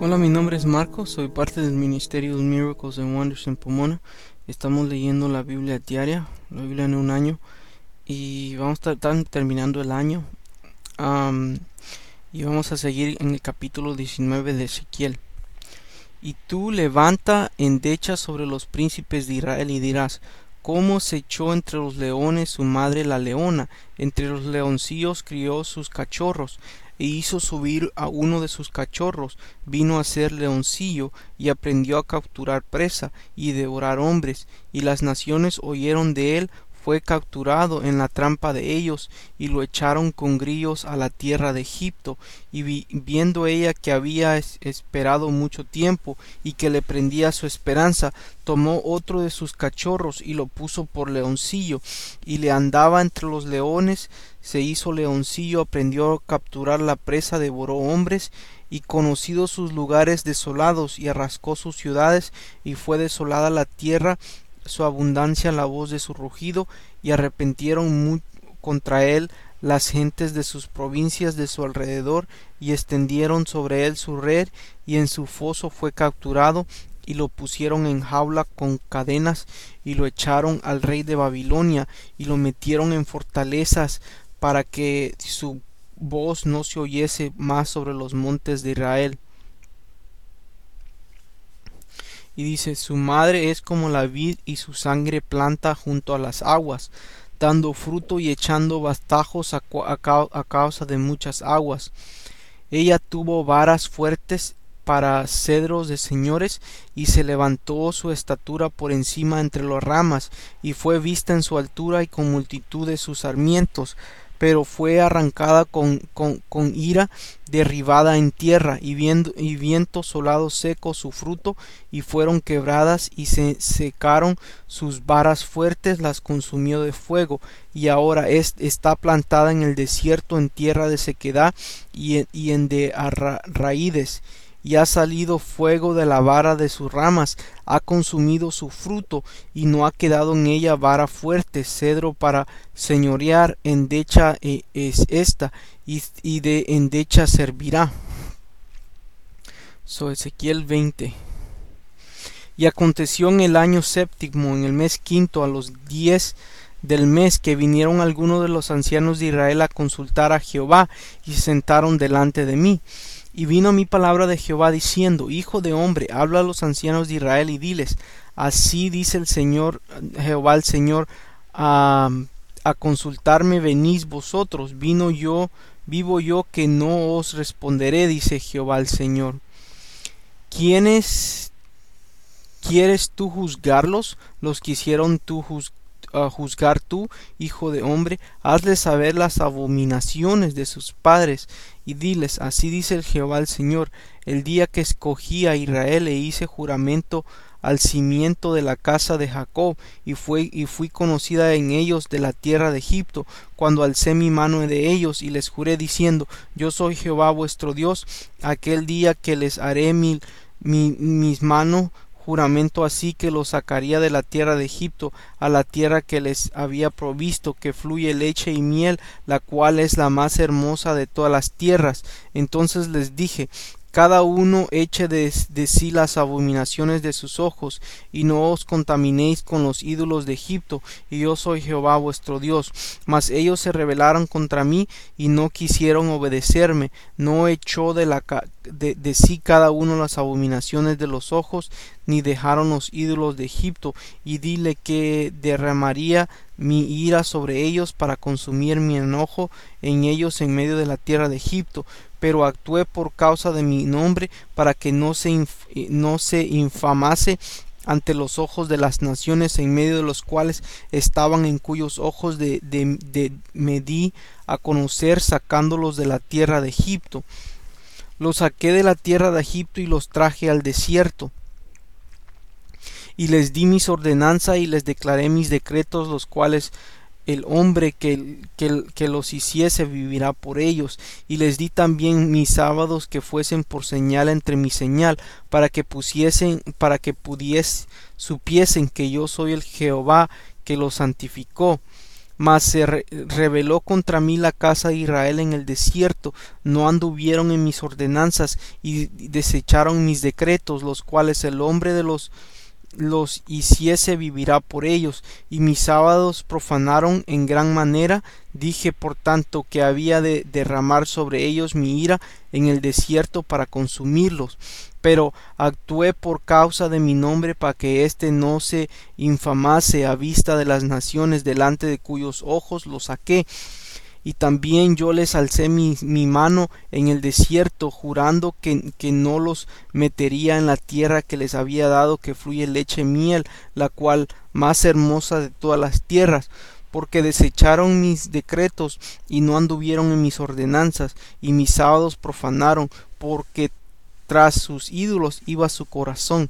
Hola, mi nombre es Marcos, soy parte del Ministerio de Miracles and Wonders en Pomona. Estamos leyendo la Biblia diaria, la Biblia en un año, y vamos a estar terminando el año. Y vamos a seguir en el capítulo 19 de Ezequiel. Y tú levanta endecha sobre los príncipes de Israel y dirás: ¿Cómo se echó entre los leones su madre la leona? Entre los leoncillos crió sus cachorros, e hizo subir a uno de sus cachorros, vino a ser leoncillo, y aprendió a capturar presa, y devorar hombres, y las naciones oyeron de él. Fue capturado en la trampa de ellos, y lo echaron con grillos a la tierra de Egipto. Y viendo ella que había esperado mucho tiempo, y que le prendía su esperanza, tomó otro de sus cachorros, y lo puso por leoncillo, y le andaba entre los leones, se hizo leoncillo, aprendió a capturar la presa, devoró hombres, y conocidos sus lugares desolados, y arrascó sus ciudades, y fue desolada la tierra, su abundancia la voz de su rugido, y arrepentieron contra él las gentes de sus provincias de su alrededor, y extendieron sobre él su red, y en su foso fue capturado, y lo pusieron en jaula con cadenas, y lo echaron al rey de Babilonia, y lo metieron en fortalezas, para que su voz no se oyese más sobre los montes de Israel. Y dice: su madre es como la vid, y su sangre planta junto a las aguas, dando fruto y echando bastajos a causa de muchas aguas. Ella tuvo varas fuertes para cedros de señores, y se levantó su estatura por encima entre las ramas, y fue vista en su altura y con multitud de sus sarmientos, pero fue arrancada con ira, derribada en tierra, y viento solado secó su fruto, y fueron quebradas, y se secaron sus varas fuertes, las consumió de fuego, y ahora está plantada en el desierto, en tierra de sequedad, y en de raíces, y ha salido fuego de la vara de sus ramas, ha consumido su fruto, y no ha quedado en ella vara fuerte, cedro para señorear, endecha es esta, y de endecha servirá. Ezequiel 20. Y aconteció en el año séptimo, en el mes quinto, a los 10 del mes, que vinieron algunos de los ancianos de Israel a consultar a Jehová, y se sentaron delante de mí. Y vino mi palabra de Jehová diciendo: Hijo de hombre, habla a los ancianos de Israel y diles: así dice el Señor, Jehová el Señor, a consultarme venís vosotros. Vivo yo que no os responderé, dice Jehová el Señor. ¿Quiénes quieres tú juzgarlos? Los quisieron tú juzgar tú, hijo de hombre. Hazles saber las abominaciones de sus padres, y diles: así dice el Jehová el Señor, el día que escogí a Israel, e hice juramento al cimiento de la casa de Jacob, y fui conocida en ellos de la tierra de Egipto, cuando alcé mi mano de ellos, y les juré diciendo: yo soy Jehová vuestro Dios. Aquel día que les haré mis manos juramento, así que los sacaría de la tierra de Egipto a la tierra que les había provisto, que fluye leche y miel, la cual es la más hermosa de todas las tierras. Entonces les dije: cada uno eche de sí las abominaciones de sus ojos, y no os contaminéis con los ídolos de Egipto, y yo soy Jehová vuestro Dios. Mas ellos se rebelaron contra mí, y no quisieron obedecerme. No echó de sí cada uno las abominaciones de los ojos, ni dejaron los ídolos de Egipto. Y dile que derramaría mi ira sobre ellos, para consumir mi enojo en ellos en medio de la tierra de Egipto. Pero actué por causa de mi nombre, para que no se infamase ante los ojos de las naciones en medio de los cuales estaban, en cuyos ojos me di a conocer, sacándolos de la tierra de Egipto. Los saqué de la tierra de Egipto, y los traje al desierto, y les di mis ordenanzas, y les declaré mis decretos, los cuales el hombre que los hiciese vivirá por ellos. Y les di también mis sábados, que fuesen por señal entre mi señal, para que supiesen que yo soy el Jehová que los santificó. Mas se rebeló contra mí la casa de Israel en el desierto, no anduvieron en mis ordenanzas y desecharon mis decretos, los cuales el hombre de los hiciese vivirá por ellos, y mis sábados profanaron en gran manera. Dije por tanto que había de derramar sobre ellos mi ira en el desierto para consumirlos, pero actué por causa de mi nombre, para que éste no se infamase a vista de las naciones delante de cuyos ojos lo saqué. Y también yo les alcé mi mano en el desierto, jurando que no los metería en la tierra que les había dado, que fluye leche y miel, la cual más hermosa de todas las tierras, porque desecharon mis decretos y no anduvieron en mis ordenanzas, y mis sábados profanaron, porque tras sus ídolos iba su corazón.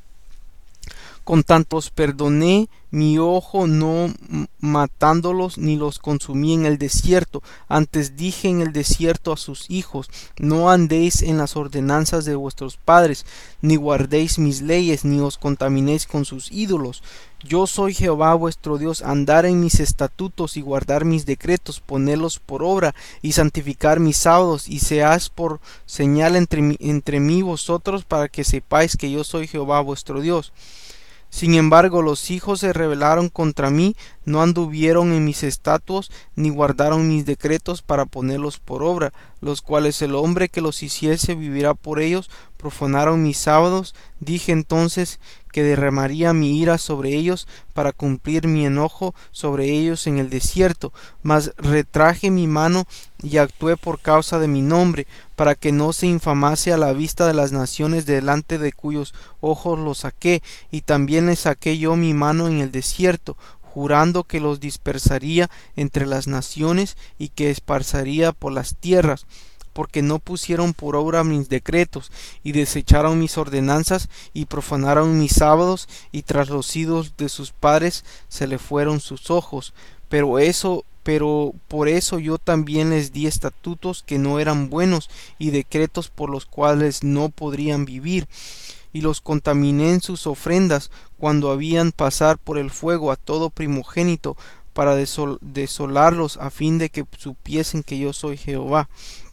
Con tantos perdoné mi ojo, no matándolos ni los consumí en el desierto. Antes dije en el desierto a sus hijos: no andéis en las ordenanzas de vuestros padres, ni guardéis mis leyes, ni os contaminéis con sus ídolos. Yo soy Jehová vuestro Dios. Andar en mis estatutos y guardar mis decretos, ponerlos por obra y santificar mis sábados, y seáis por señal entre mí y vosotros, para que sepáis que yo soy Jehová vuestro Dios. Sin embargo, los hijos se rebelaron contra mí, no anduvieron en mis estatutos, ni guardaron mis decretos para ponerlos por obra, los cuales el hombre que los hiciese vivirá por ellos. Profanaron mis sábados. Dije entonces que derramaría mi ira sobre ellos, para cumplir mi enojo sobre ellos en el desierto. Mas retraje mi mano y actué por causa de mi nombre, para que no se infamase a la vista de las naciones delante de cuyos ojos los saqué. Y también les saqué yo mi mano en el desierto, jurando que los dispersaría entre las naciones y que esparzaría por las tierras, porque no pusieron por obra mis decretos, y desecharon mis ordenanzas, y profanaron mis sábados, y tras los ídolos de sus padres se le fueron sus ojos. Pero por eso yo también les di estatutos que no eran buenos, y decretos por los cuales no podrían vivir, y los contaminé en sus ofrendas, cuando habían pasar por el fuego a todo primogénito, para desolarlos, a fin de que supiesen que yo soy Jehová.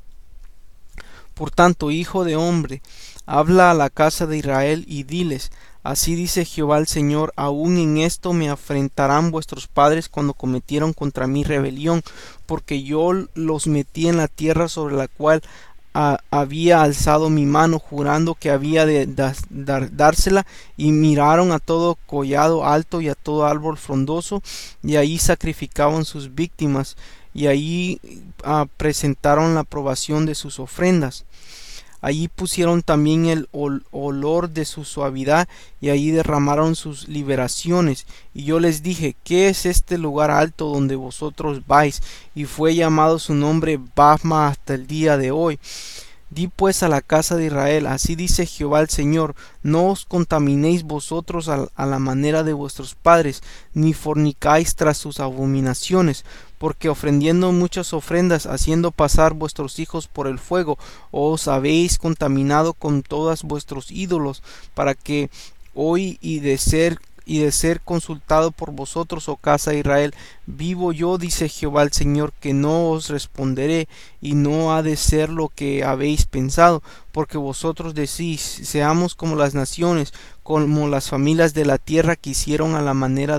Por tanto, hijo de hombre, habla a la casa de Israel y diles: así dice Jehová el Señor, aun en esto me afrentarán vuestros padres cuando cometieron contra mí rebelión, porque yo los metí en la tierra sobre la cual había alzado mi mano, jurando que había de dársela, y miraron a todo collado alto y a todo árbol frondoso, y ahí sacrificaban sus víctimas, y allí presentaron la probación de sus ofrendas. Allí pusieron también el olor de su suavidad, y allí derramaron sus liberaciones. Y yo les dije: ¿qué es este lugar alto donde vosotros vais? Y fue llamado su nombre Bamá hasta el día de hoy. Di pues a la casa de Israel: así dice Jehová el Señor, no os contaminéis vosotros a la manera de vuestros padres, ni fornicáis tras sus abominaciones, porque ofrendiendo muchas ofrendas, haciendo pasar vuestros hijos por el fuego, os habéis contaminado con todos vuestros ídolos, para que hoy y de ser consultado por vosotros, oh casa de Israel, vivo yo, dice Jehová el Señor, que no os responderé, y no ha de ser lo que habéis pensado, porque vosotros decís: seamos como las naciones, como las familias de la tierra que hicieron a la manera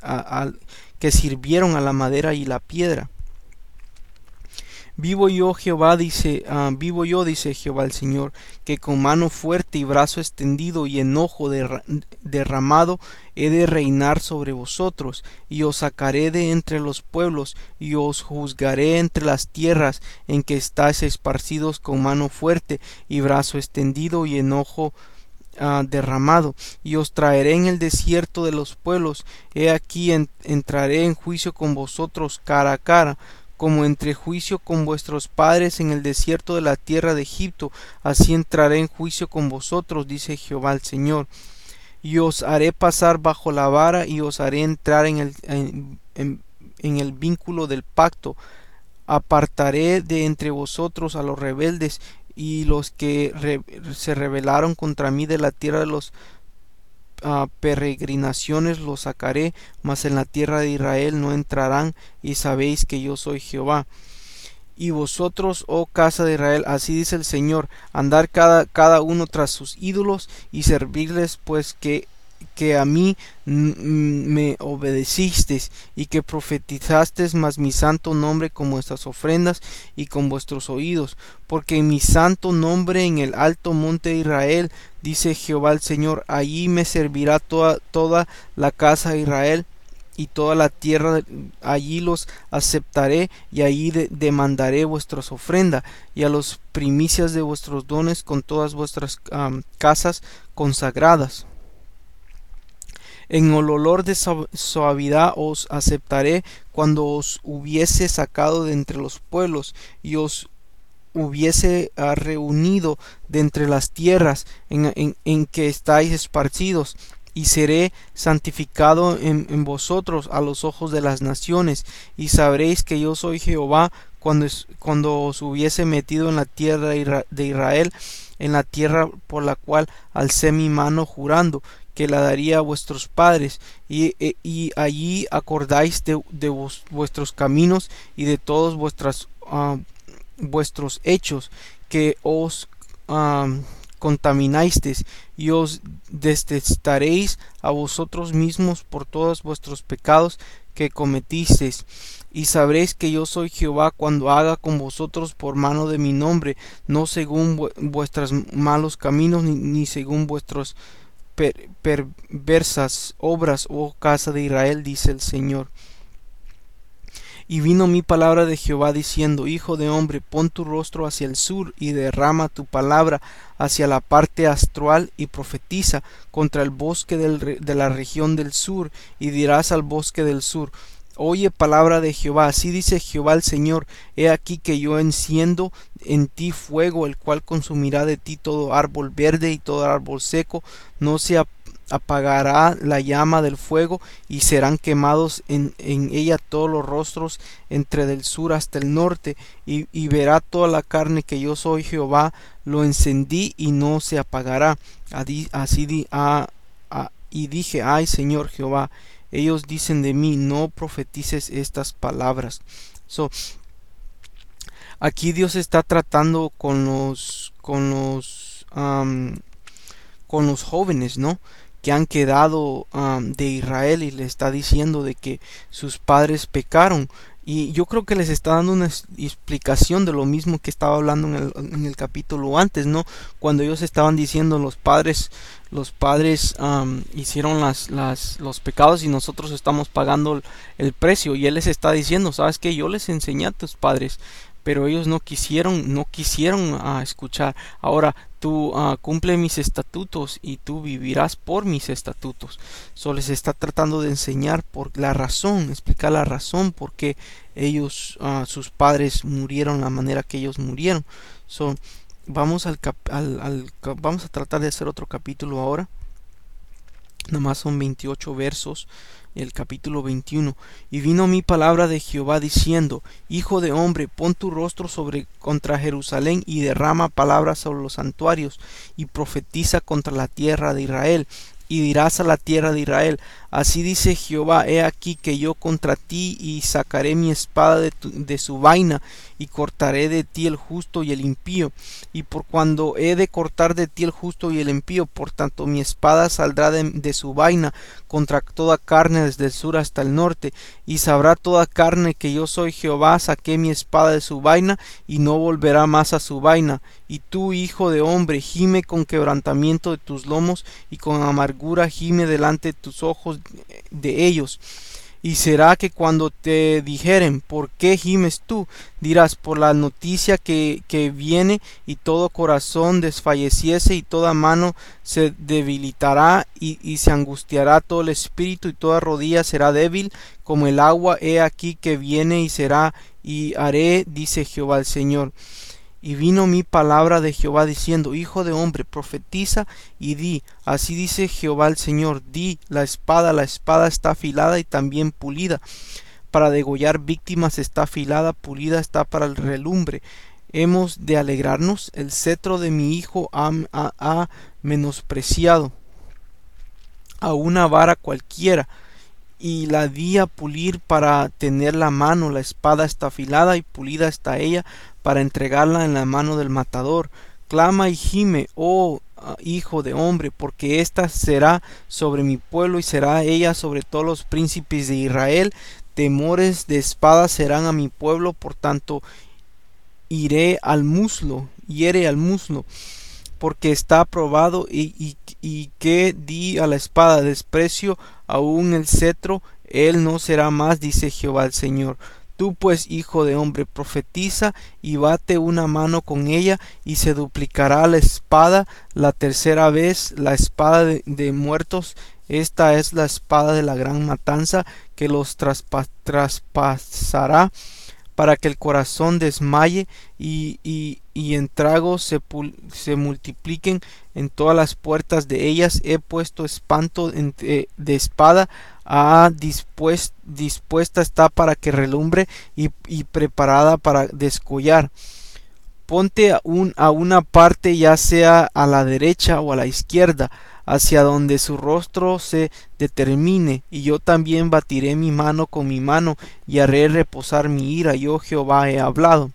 que sirvieron a la madera y la piedra. Vivo yo, dice Jehová el Señor, que con mano fuerte y brazo extendido y enojo derramado he de reinar sobre vosotros, y os sacaré de entre los pueblos, y os juzgaré entre las tierras en que estáis esparcidos con mano fuerte y brazo extendido y enojo derramado, y os traeré en el desierto de los pueblos. He aquí entraré en juicio con vosotros cara a cara, como entre juicio con vuestros padres en el desierto de la tierra de Egipto, así entraré en juicio con vosotros, dice Jehová el Señor. Y os haré pasar bajo la vara, y os haré entrar en el vínculo del pacto. Apartaré de entre vosotros a los rebeldes, y los que se rebelaron contra mí de la tierra de los peregrinaciones los sacaré, mas en la tierra de Israel no entrarán, y sabéis que yo soy Jehová. Y vosotros, oh casa de Israel, así dice el Señor, andar cada uno tras sus ídolos y servirles, pues que a mí me obedecisteis y que profetizasteis más mi santo nombre con vuestras ofrendas y con vuestros oídos, porque mi santo nombre en el alto monte de Israel, dice Jehová el Señor, allí me servirá toda la casa de Israel y toda la tierra, allí los aceptaré y allí demandaré vuestras ofrendas y a los primicias de vuestros dones con todas vuestras casas consagradas. En el olor de suavidad os aceptaré cuando os hubiese sacado de entre los pueblos y os hubiese reunido de entre las tierras en que estáis esparcidos, y seré santificado en vosotros a los ojos de las naciones, y sabréis que yo soy Jehová cuando os hubiese metido en la tierra de Israel, en la tierra por la cual alcé mi mano jurando que la daría a vuestros padres, y allí acordáis de vuestros caminos y de todos vuestros hechos, que os contaminasteis, y os detestaréis a vosotros mismos por todos vuestros pecados que cometisteis. Y sabréis que yo soy Jehová cuando haga con vosotros por mano de mi nombre, no según vuestros malos caminos, ni según vuestros perversas obras, oh casa de Israel, dice el Señor. Y vino mi palabra de Jehová diciendo, hijo de hombre, pon tu rostro hacia el sur, y derrama tu palabra hacia la parte austral, y profetiza contra el bosque de la región del sur, y dirás al bosque del sur, oye palabra de Jehová, así dice Jehová el Señor, he aquí que yo enciendo en ti fuego, el cual consumirá de ti todo árbol verde y todo árbol seco, no se apagará la llama del fuego, y serán quemados en ella todos los rostros entre del sur hasta el norte, y verá toda la carne que yo soy Jehová, lo encendí y no se apagará. Y dije, ay Señor Jehová, ellos dicen de mí, no profetices estas palabras. Aquí Dios está tratando con los jóvenes, ¿no?, que han quedado de Israel, y le está diciendo de que sus padres pecaron, y yo creo que les está dando una explicación de lo mismo que estaba hablando en el capítulo antes, ¿no?, cuando ellos estaban diciendo los padres hicieron los pecados y nosotros estamos pagando el precio, y él les está diciendo, sabes que yo les enseñé a tus padres, pero ellos no quisieron escuchar. Ahora tú cumple mis estatutos y tú vivirás por mis estatutos. Les está tratando de enseñar explicar la razón por qué ellos, sus padres murieron la manera que ellos murieron. Vamos vamos a tratar de hacer otro capítulo ahora. Nomás son 28 versos. El capítulo 21. Y vino mi palabra de Jehová diciendo, hijo de hombre, pon tu rostro contra Jerusalén, y derrama palabras sobre los santuarios, y profetiza contra la tierra de Israel. Y dirás a la tierra de Israel, así dice Jehová, he aquí que yo contra ti, y sacaré mi espada de su vaina, y cortaré de ti el justo y el impío, y por cuando he de cortar de ti el justo y el impío, por tanto mi espada saldrá de su vaina contra toda carne desde el sur hasta el norte, y sabrá toda carne que yo soy Jehová, saqué mi espada de su vaina, y no volverá más a su vaina. Y tú, hijo de hombre, gime con quebrantamiento de tus lomos, y con amargura gime delante de tus ojos de ellos. Y será que cuando te dijeren, ¿por qué gimes tú?, dirás, por la noticia que viene, y todo corazón desfalleciese, y toda mano se debilitará, y se angustiará todo el espíritu, y toda rodilla será débil como el agua. He aquí que viene, y haré, dice Jehová el Señor. Y vino mi palabra de Jehová diciendo, hijo de hombre, profetiza y di, así dice Jehová el Señor, di, la espada está afilada y también pulida, para degollar víctimas está afilada, pulida está para el relumbre. Hemos de alegrarnos, el cetro de mi hijo ha menospreciado. a una vara cualquiera, y la di a pulir para tener la mano. La espada está afilada y pulida está ella para entregarla en la mano del matador. Clama y gime, oh hijo de hombre, porque ésta será sobre mi pueblo y será ella sobre todos los príncipes de Israel. Temores de espada serán a mi pueblo, por tanto hiere al muslo, porque está probado, y que di a la espada desprecio, aun el cetro, él no será más, dice Jehová el Señor. Tú pues, hijo de hombre, profetiza y bate una mano con ella, y se duplicará la espada la tercera vez, la espada de muertos. Esta es la espada de la gran matanza, que los traspasará, para que el corazón desmaye, y en tragos se multipliquen en todas las puertas de ellas. He puesto espanto de espada, dispuesta está para que relumbre, y preparada para descollar. Ponte a una parte, ya sea a la derecha o a la izquierda, hacia donde su rostro se determine, y yo también batiré mi mano con mi mano, y haré reposar mi ira. Yo Jehová he hablado.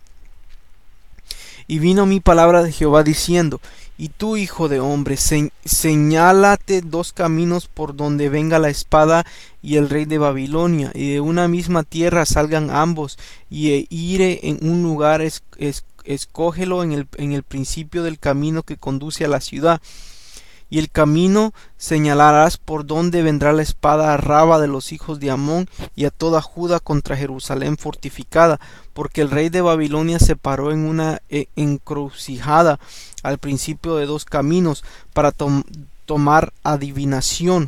Y vino mi palabra de Jehová diciendo: y tú, hijo de hombre, señálate 2 caminos por donde venga la espada y el rey de Babilonia, y de una misma tierra salgan ambos, y iré en un lugar, escógelo en el principio del camino que conduce a la ciudad. Y el camino señalarás por donde vendrá la espada a Raba de los hijos de Amón, y a toda Judá contra Jerusalén fortificada, porque el rey de Babilonia se paró en una encrucijada al principio de 2 caminos, para tomar adivinación.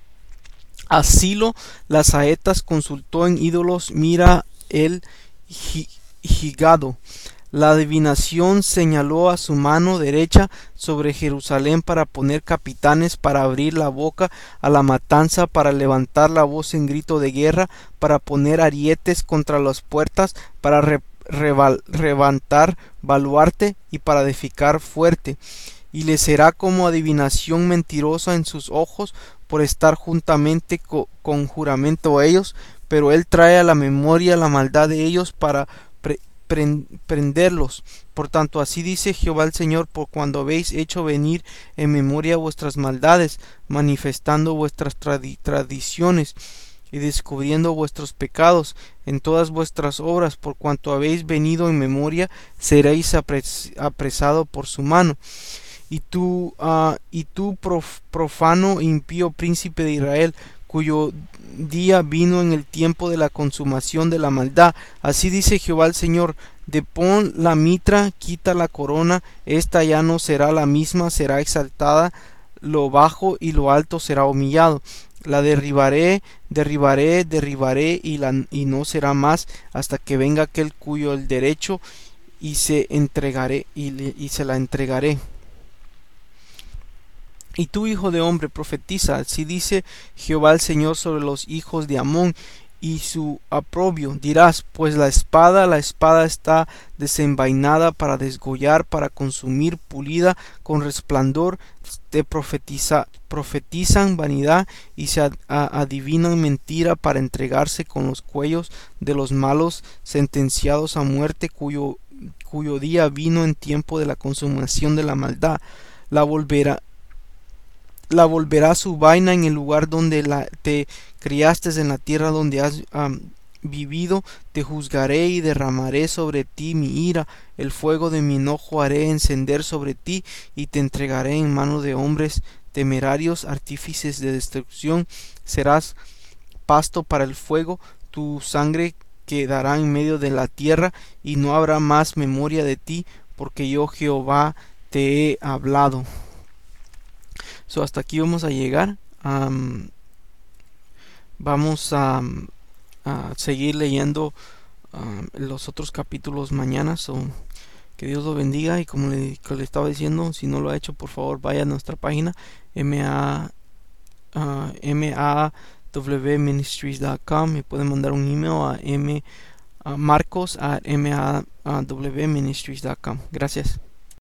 Asilo las saetas consultó en ídolos, mira el gigado. La adivinación señaló a su mano derecha sobre Jerusalén para poner capitanes, para abrir la boca a la matanza, para levantar la voz en grito de guerra, para poner arietes contra las puertas, para levantar baluarte, y para edificar fuerte. Y le será como adivinación mentirosa en sus ojos, por estar juntamente con juramento a ellos, pero él trae a la memoria la maldad de ellos para prenderlos. Por tanto, así dice Jehová el Señor: por cuando habéis hecho venir en memoria vuestras maldades, manifestando vuestras tradiciones, y descubriendo vuestros pecados en todas vuestras obras, por cuanto habéis venido en memoria, seréis apresado por su mano. Y tú, profano e impío príncipe de Israel, cuyo día vino en el tiempo de la consumación de la maldad, así dice Jehová el Señor: depón la mitra, quita la corona, esta ya no será la misma, será exaltada, lo bajo y lo alto será humillado. La derribaré, y no será más, hasta que venga aquel cuyo el derecho, y se la entregaré. Y tú, hijo de hombre, profetiza, así dice Jehová el Señor sobre los hijos de Amón y su oprobio. Dirás: pues la espada está desenvainada para desgollar, para consumir, pulida con resplandor. Te profetizan vanidad, y se adivinan mentira, para entregarse con los cuellos de los malos sentenciados a muerte, cuyo día vino en tiempo de la consumación de la maldad. La volverá su vaina en el lugar donde te criaste, en la tierra donde has vivido. Te juzgaré y derramaré sobre ti mi ira, el fuego de mi enojo haré encender sobre ti, y te entregaré en mano de hombres temerarios, artífices de destrucción. Serás pasto para el fuego, tu sangre quedará en medio de la tierra, y no habrá más memoria de ti, porque yo Jehová te he hablado. Hasta aquí vamos a llegar. Vamos a seguir leyendo los otros capítulos mañana. Que Dios lo bendiga, y como le estaba diciendo, si no lo ha hecho, por favor vaya a nuestra página mawministries.com. me pueden mandar un email a marcos@mawministries.com. Gracias.